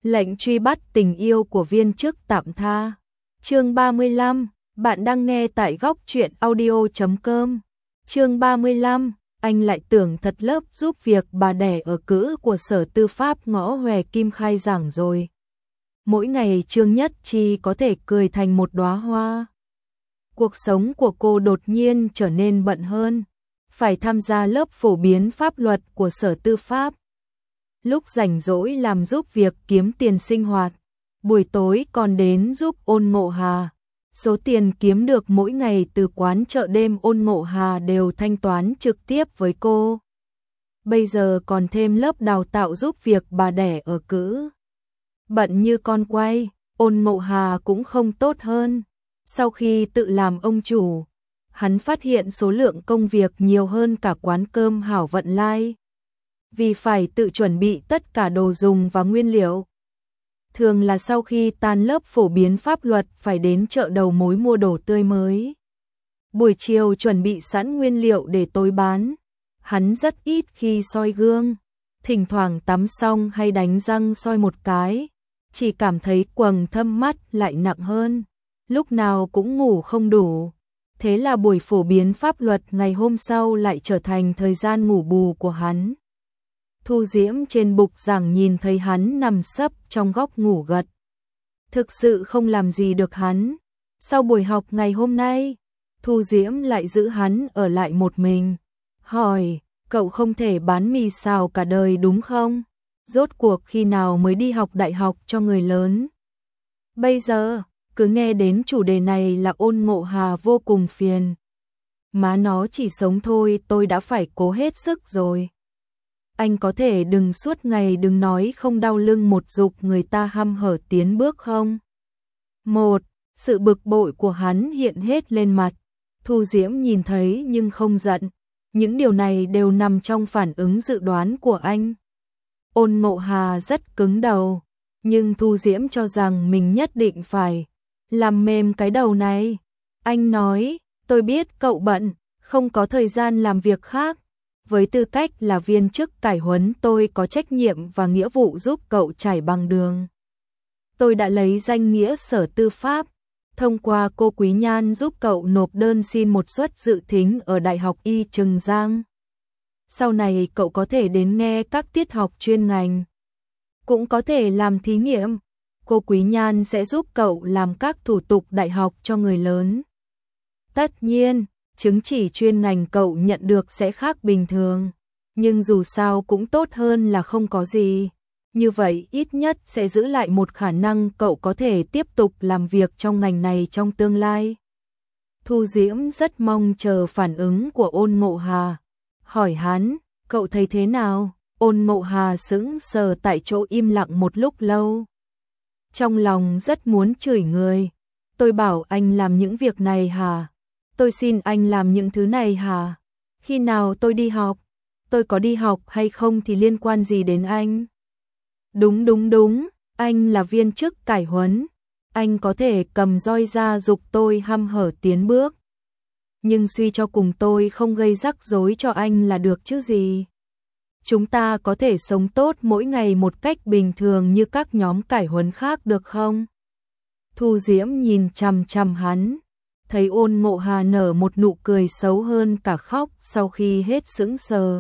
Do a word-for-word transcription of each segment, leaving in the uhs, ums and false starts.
Lệnh truy bắt tình yêu của viên chức tạm tha. Chương ba mươi lăm, bạn đang nghe tại góc truyện audio chấm com. Chương ba mươi lăm, anh lại tưởng thật lớp giúp việc bà đẻ ở cữ của Sở Tư pháp ngõ Hòe Kim khai giảng rồi. Mỗi ngày Trương Nhất Chi có thể cười thành một đóa hoa. Cuộc sống của cô đột nhiên trở nên bận hơn, phải tham gia lớp phổ biến pháp luật của Sở Tư pháp. Lúc rảnh rỗi làm giúp việc kiếm tiền sinh hoạt, buổi tối còn đến giúp Ôn Ngộ Hà. Số tiền kiếm được mỗi ngày từ quán chợ đêm Ôn Ngộ Hà đều thanh toán trực tiếp với cô. Bây giờ còn thêm lớp đào tạo giúp việc bà đẻ ở cữ. Bận như con quay, Ôn Ngộ Hà cũng không tốt hơn. Sau khi tự làm ông chủ, hắn phát hiện số lượng công việc nhiều hơn cả quán cơm Hảo Vận Lai. Vì phải tự chuẩn bị tất cả đồ dùng và nguyên liệu. Thường là sau khi tan lớp phổ biến pháp luật phải đến chợ đầu mối mua đồ tươi mới. Buổi chiều chuẩn bị sẵn nguyên liệu để tối bán. Hắn rất ít khi soi gương, thỉnh thoảng tắm xong hay đánh răng soi một cái, chỉ cảm thấy quầng thâm mắt lại nặng hơn, lúc nào cũng ngủ không đủ. Thế là buổi phổ biến pháp luật ngày hôm sau lại trở thành thời gian ngủ bù của hắn. Thu Diễm trên bục giảng nhìn thấy hắn nằm sấp trong góc ngủ gật. Thực sự không làm gì được hắn. Sau buổi học ngày hôm nay, Thu Diễm lại giữ hắn ở lại một mình. Hỏi, cậu không thể bán mì xào cả đời đúng không? Rốt cuộc khi nào mới đi học đại học cho người lớn? Bây giờ, cứ nghe đến chủ đề này là Ôn Ngộ Hà vô cùng phiền. Má nó chỉ sống thôi tôi đã phải cố hết sức rồi. Anh có thể đừng suốt ngày đừng nói không đau lưng một dục người ta hăm hở tiến bước không? Một, sự bực bội của hắn hiện hết lên mặt. Thu Diễm nhìn thấy nhưng không giận. Những điều này đều nằm trong phản ứng dự đoán của anh. Ôn Ngộ Hà rất cứng đầu, nhưng Thu Diễm cho rằng mình nhất định phải làm mềm cái đầu này. Anh nói, tôi biết cậu bận, không có thời gian làm việc khác. Với tư cách là viên chức cải huấn tôi có trách nhiệm và nghĩa vụ giúp cậu trải bằng đường. Tôi đã lấy danh nghĩa Sở Tư pháp, thông qua cô Quý Nhan giúp cậu nộp đơn xin một suất dự thính ở Đại học Y Trừng Giang. Sau này cậu có thể đến nghe các tiết học chuyên ngành, cũng có thể làm thí nghiệm. Cô Quý Nhan sẽ giúp cậu làm các thủ tục đại học cho người lớn. Tất nhiên, chứng chỉ chuyên ngành cậu nhận được sẽ khác bình thường, nhưng dù sao cũng tốt hơn là không có gì. Như vậy ít nhất sẽ giữ lại một khả năng cậu có thể tiếp tục làm việc trong ngành này trong tương lai. Thu Diễm rất mong chờ phản ứng của Ôn Ngộ Hà. Hỏi hắn, cậu thấy thế nào? Ôn Ngộ Hà sững sờ tại chỗ im lặng một lúc lâu. Trong lòng rất muốn chửi người. Tôi bảo anh làm những việc này hả? Tôi xin anh làm những thứ này hả? Khi nào tôi đi học? Tôi có đi học hay không thì liên quan gì đến anh? Đúng đúng đúng, anh là viên chức cải huấn. Anh có thể cầm roi ra giục tôi hăm hở tiến bước. Nhưng suy cho cùng tôi không gây rắc rối cho anh là được chứ gì. Chúng ta có thể sống tốt mỗi ngày một cách bình thường như các nhóm cải huấn khác được không? Thu Diễm nhìn chằm chằm hắn. Thấy Ôn Ngộ Hà nở một nụ cười xấu hơn cả khóc sau khi hết sững sờ.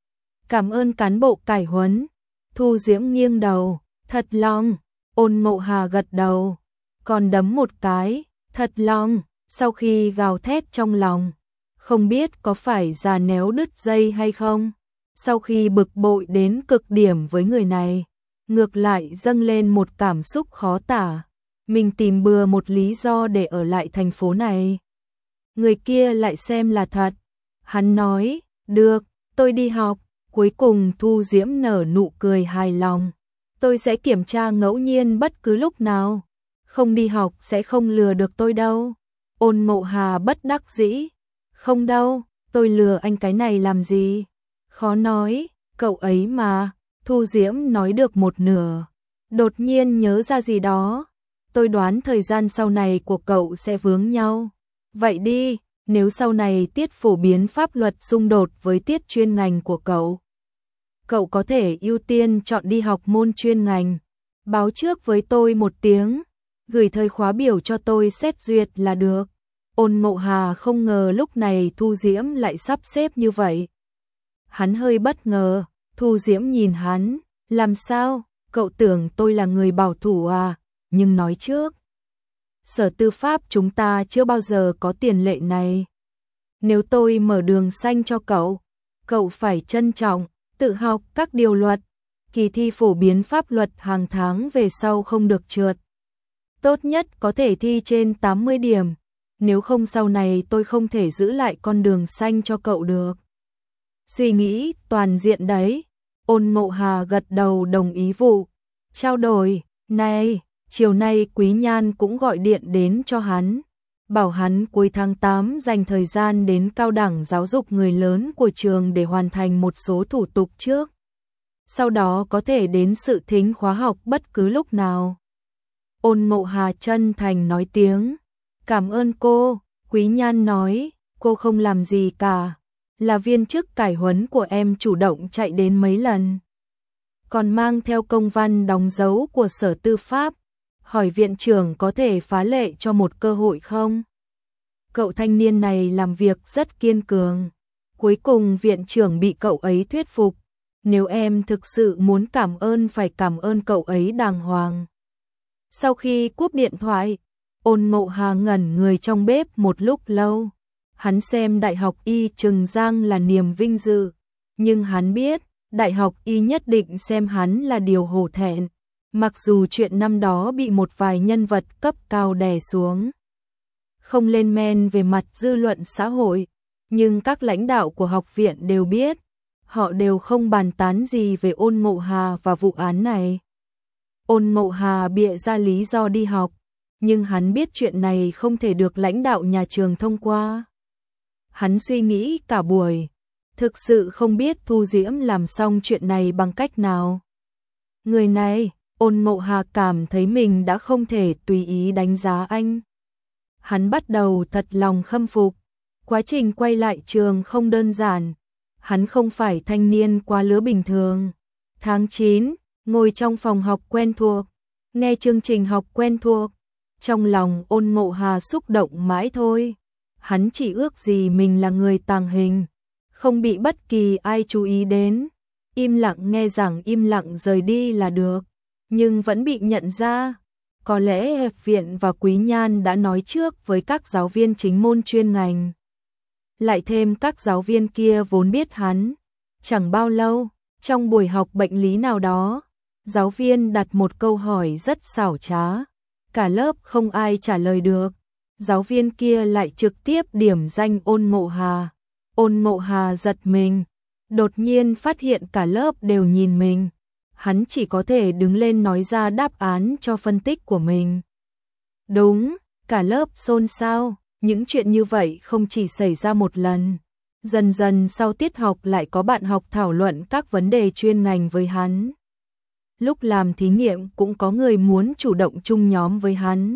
Cảm ơn cán bộ cải huấn. Thu Diễm nghiêng đầu, thật lòng. Ôn Ngộ Hà gật đầu, còn đấm một cái, thật lòng. Sau khi gào thét trong lòng, không biết có phải già néo đứt dây hay không. Sau khi bực bội đến cực điểm với người này, ngược lại dâng lên một cảm xúc khó tả. Mình tìm bừa một lý do để ở lại thành phố này. Người kia lại xem là thật. Hắn nói, được, tôi đi học. Cuối cùng Thu Diễm nở nụ cười hài lòng. Tôi sẽ kiểm tra ngẫu nhiên bất cứ lúc nào. Không đi học sẽ không lừa được tôi đâu. Ôn Ngộ Hà bất đắc dĩ. Không đâu, tôi lừa anh cái này làm gì? Khó nói, cậu ấy mà. Thu Diễm nói được một nửa, đột nhiên nhớ ra gì đó. Tôi đoán thời gian sau này của cậu sẽ vướng nhau. Vậy đi, nếu sau này tiết phổ biến pháp luật xung đột với tiết chuyên ngành của cậu, cậu có thể ưu tiên chọn đi học môn chuyên ngành. báo trước với tôi một tiếng, gửi thời khóa biểu cho tôi xét duyệt là được. Ôn Ngộ Hà không ngờ lúc này Thu Diễm lại sắp xếp như vậy. Hắn hơi bất ngờ, Thu Diễm nhìn hắn, làm sao, cậu tưởng tôi là người bảo thủ à, nhưng nói trước. Sở Tư pháp chúng ta chưa bao giờ có tiền lệ này. Nếu tôi mở đường xanh cho cậu, cậu phải trân trọng, tự học các điều luật. Kỳ thi phổ biến pháp luật hàng tháng về sau không được trượt. Tốt nhất có thể thi trên tám mươi điểm, nếu không sau này tôi không thể giữ lại con đường xanh cho cậu được. Suy nghĩ toàn diện đấy. Ôn Ngộ Hà gật đầu đồng ý vụ. Trao đổi, này, chiều nay Quý Nhan cũng gọi điện đến cho hắn. Bảo hắn cuối tháng tám dành thời gian đến cao đẳng giáo dục người lớn của trường để hoàn thành một số thủ tục trước. Sau đó có thể đến sự thính khóa học bất cứ lúc nào. Ôn Ngộ Hà chân thành nói tiếng. Cảm ơn cô. Quý Nhan nói, cô không làm gì cả. Là viên chức cải huấn của em chủ động chạy đến mấy lần. Còn mang theo công văn đóng dấu của Sở Tư pháp. Hỏi viện trưởng có thể phá lệ cho một cơ hội không? Cậu thanh niên này làm việc rất kiên cường. Cuối cùng viện trưởng bị cậu ấy thuyết phục. Nếu em thực sự muốn cảm ơn phải cảm ơn cậu ấy đàng hoàng. Sau khi cúp điện thoại, Ôn Ngộ Hà ngẩn người trong bếp một lúc lâu. Hắn xem Đại học Y Trừng Giang là niềm vinh dự, nhưng hắn biết, Đại học Y nhất định xem hắn là điều hổ thẹn, mặc dù chuyện năm đó bị một vài nhân vật cấp cao đè xuống. Không lên men về mặt dư luận xã hội, nhưng các lãnh đạo của học viện đều biết, họ đều không bàn tán gì về Ôn Ngộ Hà và vụ án này. Ôn Ngộ Hà bịa ra lý do đi học, nhưng hắn biết chuyện này không thể được lãnh đạo nhà trường thông qua. Hắn suy nghĩ cả buổi, thực sự không biết Thu Diễm làm xong chuyện này bằng cách nào. Người này, Ôn Ngộ Hà cảm thấy mình đã không thể tùy ý đánh giá anh. Hắn bắt đầu thật lòng khâm phục. Quá trình quay lại trường không đơn giản. Hắn không phải thanh niên quá lứa bình thường. Tháng chín, ngồi trong phòng học quen thuộc, nghe chương trình học quen thuộc. Trong lòng Ôn Ngộ Hà xúc động mãi thôi. Hắn chỉ ước gì mình là người tàng hình, không bị bất kỳ ai chú ý đến. Im lặng nghe giảng, im lặng rời đi là được, nhưng vẫn bị nhận ra. Có lẽ viện và Quý Nhan đã nói trước với các giáo viên chính môn chuyên ngành. Lại thêm các giáo viên kia vốn biết hắn. Chẳng bao lâu, trong buổi học bệnh lý nào đó, giáo viên đặt một câu hỏi rất xảo trá. Cả lớp không ai trả lời được. Giáo viên kia lại trực tiếp điểm danh Ôn Ngộ Hà. Ôn Ngộ Hà giật mình, đột nhiên phát hiện cả lớp đều nhìn mình. Hắn chỉ có thể đứng lên nói ra đáp án cho phân tích của mình. Đúng, cả lớp xôn xao, những chuyện như vậy không chỉ xảy ra một lần. Dần dần sau tiết học lại có bạn học thảo luận các vấn đề chuyên ngành với hắn. Lúc làm thí nghiệm cũng có người muốn chủ động chung nhóm với hắn.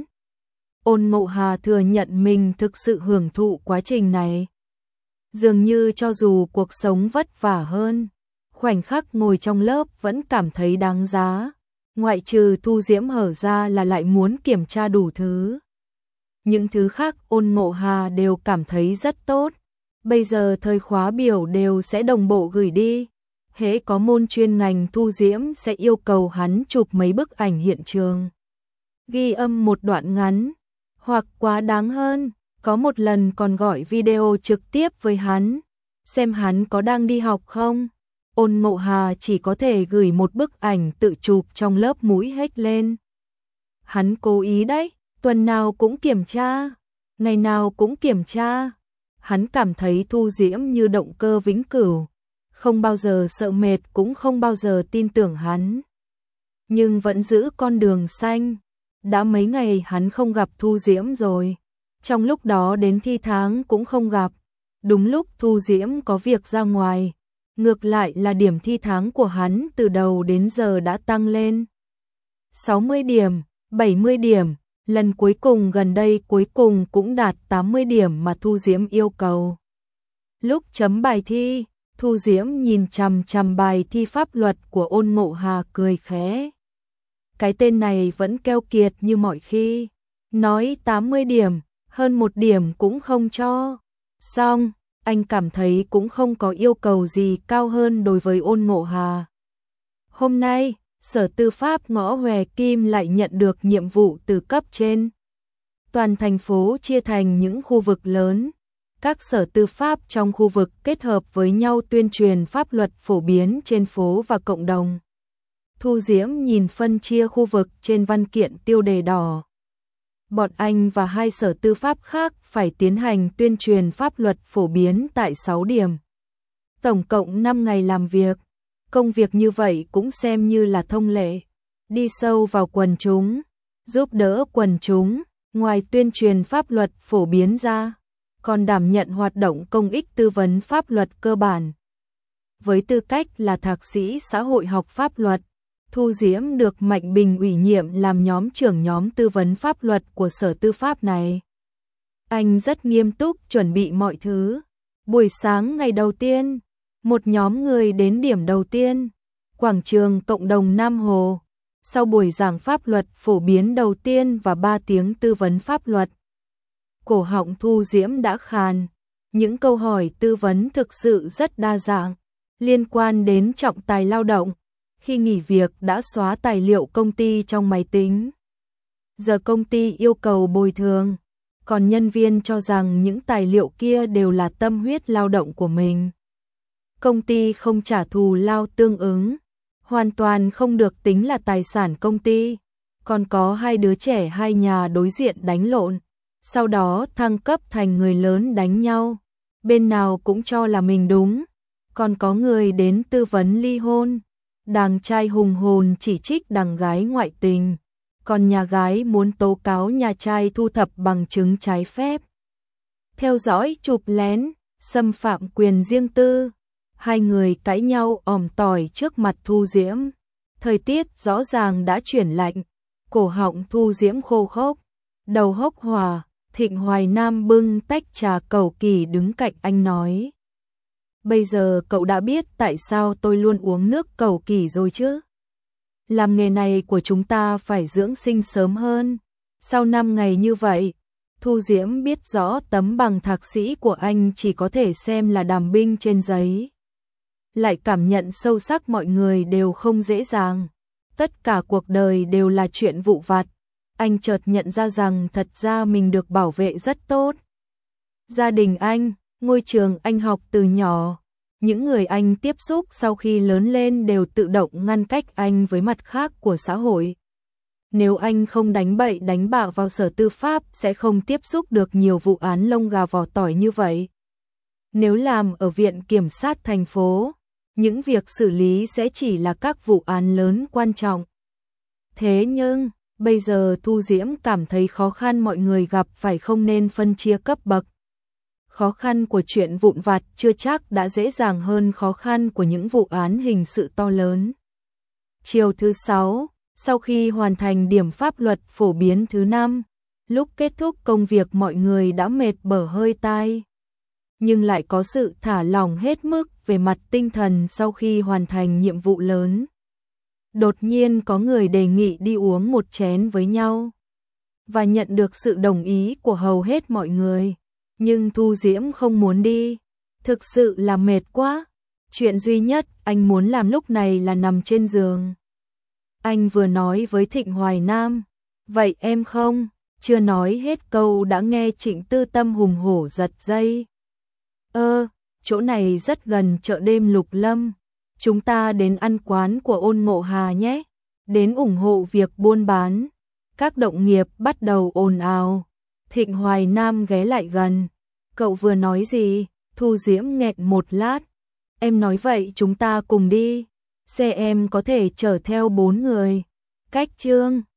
Ôn Ngộ Hà thừa nhận mình thực sự hưởng thụ quá trình này. Dường như cho dù cuộc sống vất vả hơn, khoảnh khắc ngồi trong lớp vẫn cảm thấy đáng giá. Ngoại trừ Thu Diễm hở ra là lại muốn kiểm tra đủ thứ. Những thứ khác Ôn Ngộ Hà đều cảm thấy rất tốt. Bây giờ thời khóa biểu đều sẽ đồng bộ gửi đi. Hễ có môn chuyên ngành Thu Diễm sẽ yêu cầu hắn chụp mấy bức ảnh hiện trường, ghi âm một đoạn ngắn. Hoặc quá đáng hơn, có một lần còn gọi video trực tiếp với hắn, xem hắn có đang đi học không. Ôn Ngộ Hà chỉ có thể gửi một bức ảnh tự chụp trong lớp mũi hết lên. Hắn cố ý đấy, tuần nào cũng kiểm tra, ngày nào cũng kiểm tra. Hắn cảm thấy Thu Diễm như động cơ vĩnh cửu, không bao giờ sợ mệt cũng không bao giờ tin tưởng hắn. Nhưng vẫn giữ con đường xanh. Đã mấy ngày hắn không gặp Thu Diễm rồi. Trong lúc đó đến thi tháng cũng không gặp. Đúng lúc Thu Diễm có việc ra ngoài. Ngược lại là điểm thi tháng của hắn từ đầu đến giờ đã tăng lên. sáu mươi điểm, bảy mươi điểm. Lần cuối cùng gần đây cuối cùng cũng đạt tám mươi điểm mà Thu Diễm yêu cầu. Lúc chấm bài thi, Thu Diễm nhìn chằm chằm bài thi pháp luật của Ôn Ngộ Hà cười khẽ. cái tên này vẫn keo kiệt như mọi khi, nói tám mươi điểm, hơn một điểm cũng không cho. Xong, anh cảm thấy cũng không có yêu cầu gì cao hơn đối với Ôn Ngộ Hà. Hôm nay, Sở Tư pháp Ngõ Hòe Kim lại nhận được nhiệm vụ từ cấp trên. Toàn thành phố chia thành những khu vực lớn. Các sở tư pháp trong khu vực kết hợp với nhau tuyên truyền pháp luật phổ biến trên phố và cộng đồng. Thu Diễm nhìn phân chia khu vực trên văn kiện tiêu đề đỏ. Bọn anh và hai sở tư pháp khác phải tiến hành tuyên truyền pháp luật phổ biến tại sáu điểm. Tổng cộng năm ngày làm việc. Công việc như vậy cũng xem như là thông lệ. Đi sâu vào quần chúng, giúp đỡ quần chúng, ngoài tuyên truyền pháp luật phổ biến ra, còn đảm nhận hoạt động công ích tư vấn pháp luật cơ bản. Với tư cách là thạc sĩ xã hội học pháp luật, Thu Diễm được Mạnh Bình ủy nhiệm làm nhóm trưởng nhóm tư vấn pháp luật của Sở Tư pháp này. Anh rất nghiêm túc chuẩn bị mọi thứ. Buổi sáng ngày đầu tiên, một nhóm người đến điểm đầu tiên, quảng trường cộng đồng Nam Hồ. Sau buổi giảng pháp luật phổ biến đầu tiên và ba tiếng tư vấn pháp luật, cổ họng Thu Diễm đã khàn. Những câu hỏi tư vấn thực sự rất đa dạng, liên quan đến trọng tài lao động, khi nghỉ việc đã xóa tài liệu công ty trong máy tính. Giờ công ty yêu cầu bồi thường, còn nhân viên cho rằng những tài liệu kia đều là tâm huyết lao động của mình. Công ty không trả thù lao tương ứng, hoàn toàn không được tính là tài sản công ty. Còn có hai đứa trẻ hai nhà đối diện đánh lộn, sau đó thăng cấp thành người lớn đánh nhau. Bên nào cũng cho là mình đúng. Còn có người đến tư vấn ly hôn, đàng trai hùng hồn chỉ trích đàng gái ngoại tình, còn nhà gái muốn tố cáo nhà trai thu thập bằng chứng trái phép, theo dõi chụp lén, xâm phạm quyền riêng tư. Hai người cãi nhau òm tỏi trước mặt Thu Diễm. Thời tiết rõ ràng đã chuyển lạnh, cổ họng Thu Diễm khô khốc, đầu hốc hỏa. Thịnh Hoài Nam bưng tách trà cầu kỳ đứng cạnh anh nói: bây giờ cậu đã biết tại sao tôi luôn uống nước cầu kỳ rồi chứ? Làm nghề này của chúng ta phải dưỡng sinh sớm hơn. Sau năm ngày như vậy, Thu Diễm biết rõ tấm bằng thạc sĩ của anh chỉ có thể xem là đàm binh trên giấy. Lại cảm nhận sâu sắc mọi người đều không dễ dàng. Tất cả cuộc đời đều là chuyện vụn vặt. Anh chợt nhận ra rằng thật ra mình được bảo vệ rất tốt. Gia đình anh, ngôi trường anh học từ nhỏ, những người anh tiếp xúc sau khi lớn lên đều tự động ngăn cách anh với mặt khác của xã hội. Nếu anh không đánh bậy đánh bạo vào Sở Tư pháp sẽ không tiếp xúc được nhiều vụ án lông gà vỏ tỏi như vậy. Nếu làm ở Viện Kiểm sát thành phố, những việc xử lý sẽ chỉ là các vụ án lớn quan trọng. Thế nhưng, bây giờ Thu Diễm cảm thấy khó khăn mọi người gặp phải không nên phân chia cấp bậc. Khó khăn của chuyện vụn vặt chưa chắc đã dễ dàng hơn khó khăn của những vụ án hình sự to lớn. Chiều thứ sáu, sau khi hoàn thành điểm pháp luật phổ biến thứ năm, lúc kết thúc công việc mọi người đã mệt bở hơi tai. Nhưng lại có sự thả lỏng hết mức về mặt tinh thần sau khi hoàn thành nhiệm vụ lớn. Đột nhiên có người đề nghị đi uống một chén với nhau, và nhận được sự đồng ý của hầu hết mọi người. Nhưng Thu Diễm không muốn đi, thực sự là mệt quá. Chuyện duy nhất anh muốn làm lúc này là nằm trên giường. Anh vừa nói với Thịnh Hoài Nam, vậy em không? Chưa nói hết câu đã nghe Trịnh Tư Tâm hùng hổ giật dây. Ơ, chỗ này rất gần chợ đêm Lục Lâm. Chúng ta đến ăn quán của Ôn Ngộ Hà nhé. Đến ủng hộ việc buôn bán. Các đồng nghiệp bắt đầu ồn ào. Thịnh Hoài Nam ghé lại gần. Cậu vừa nói gì? Thu Diễm nghẹn một lát. Em nói vậy chúng ta cùng đi. Xe em có thể chở theo bốn người. Cách Trương.